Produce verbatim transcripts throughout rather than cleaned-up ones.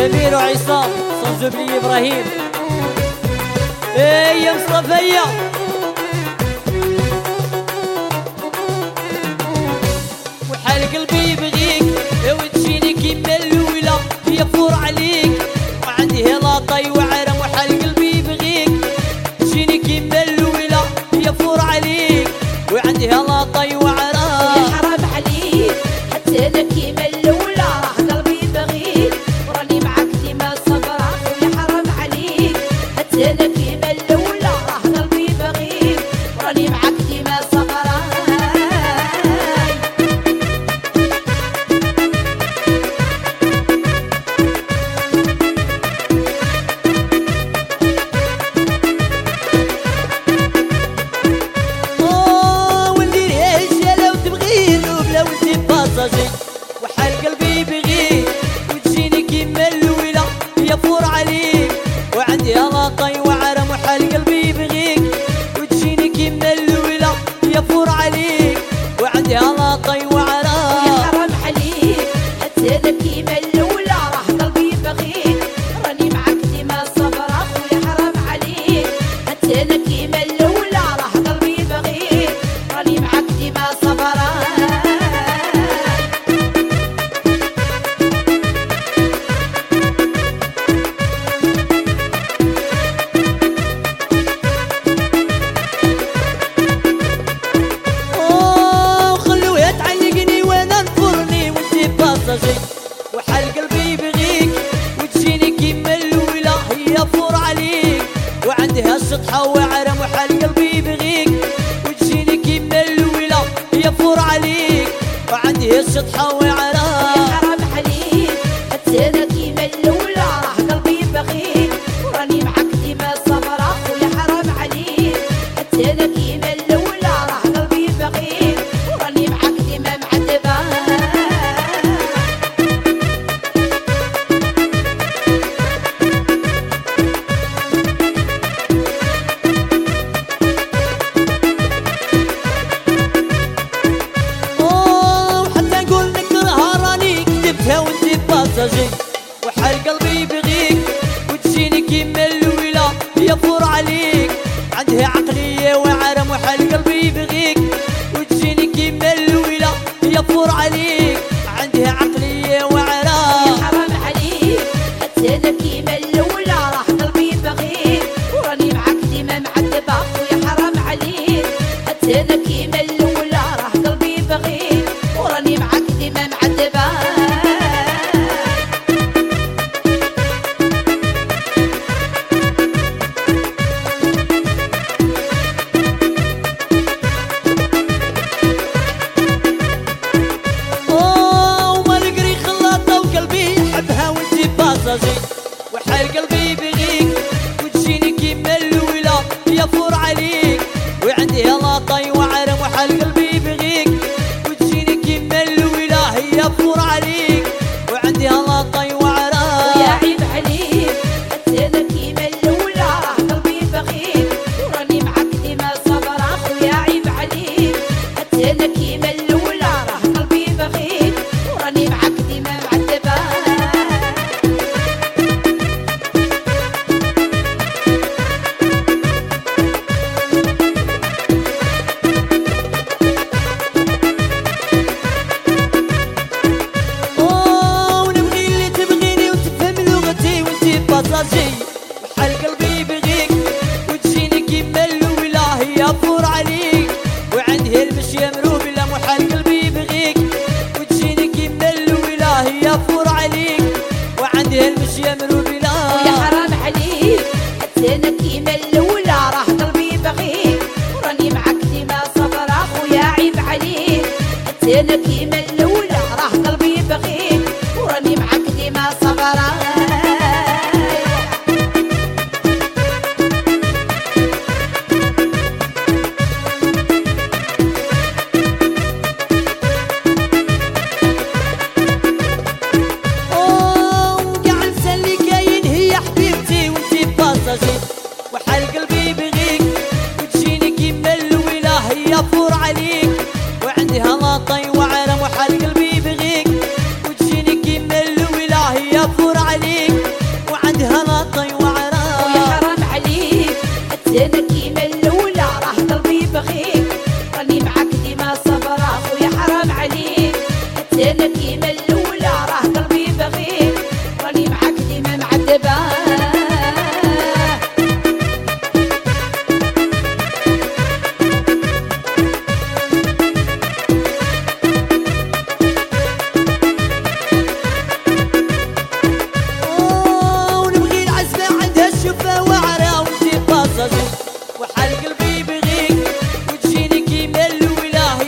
سمير وعصام صنجبلي ابراهيم. ايه يا مصطفيه وحال قلبي يبغيك وتجيني كيما الاولى يفور عليك وعندي لاطي وعرم وحال قلبي يبغيك تجيني كيما الاولى يفور عليك وعندي لاطي وعرم. يا حرام عليك حتى انا كيما الاولى راه قلبي يبغيك وراني معاك ديما صبرا. ويا حرام عليك حتى انا كيما الاولى راه قلبي يبغيك وراني معاك ديما صبرا. وحال قلبي يبغيك وتجيني كيما الاولى يفور عليك وعندي لاطي وعرم وحال قلبي يبغيك وتجيني كيما الاولى يفور عليك وعندي لاطي وعرم. يا حرام عليك حتى انا كيما الاولى راه قلبي يبغيك راني معاك ديما صبرا. ويا حرام عليك حتى انا كيما الاولى راه قلبي يبغيك راني معاك ديما صبرا. وحال قلبي يبغيك وتجيني كيما الاولى يفور عليك وعندها الشطحه وعرم وحال قلبي يبغيك وتجيني كيما الاولى يفور عليك وعندي الشطحه وعرم. يا حرام عليك حتى انا كيما الاولى راه قلبي يبغيك وراني معاك ديما صبرا. ويا حرام عليك حتى انا كيما الاولى راه قلبي يبغيك وراني معاك ديما معذبه. وحال قلبي يبغيك وتجيني كيما الاولى يفور عليك عندها عقليه وعرم وحال قلبي يبغيك وتجيني كيما الاولى يفور عليك عندها عقليه وعرم. يا حرام عليك حتى انا كيما الاولى راه قلبي يبغيك وراني معاك ديما معذبه. ويا حرام عليك حتى انا كيما الاولى راه قلبي يبغيك وراني معاك ديما معذبه. وحال قلبي يبغيك وتجيني كيما الاولى يفور عليك وعندي لاطي وعرم وحال قلبي يبغيك وتجيني كيما الاولى يفور عليك وعندي لاطي وعرم. ويا عيب عليك حتى انا كيما الاولى راه قلبي يبغيك وراني معاك ديما صبرا. ويا عيب عليك حتى انا كيما الاولى راه قلبي يبغيك وراني معاك ديما معذبه. وحال قلبي يبغيك وتجيني كيما الاولى يفور عليك وعندها المشي مروب لا وحال قلبي يبغيك وتجيني كيما الاولى يفور عليك وعندها المشي مروب لا. ويا حرام عليك حتى انا كيما الاولى راه قلبي يبغيك وراني معاك ديما صبرا. ويا عيب عليك حتى انا كيما الاولى راه قلبي يبغيك وراني معاك ديما صبرا. وحال قلبي يبغيك وتجيني كيما الاولى يفور عليك وعندها لاطي وعرم وحال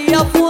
علي يا فور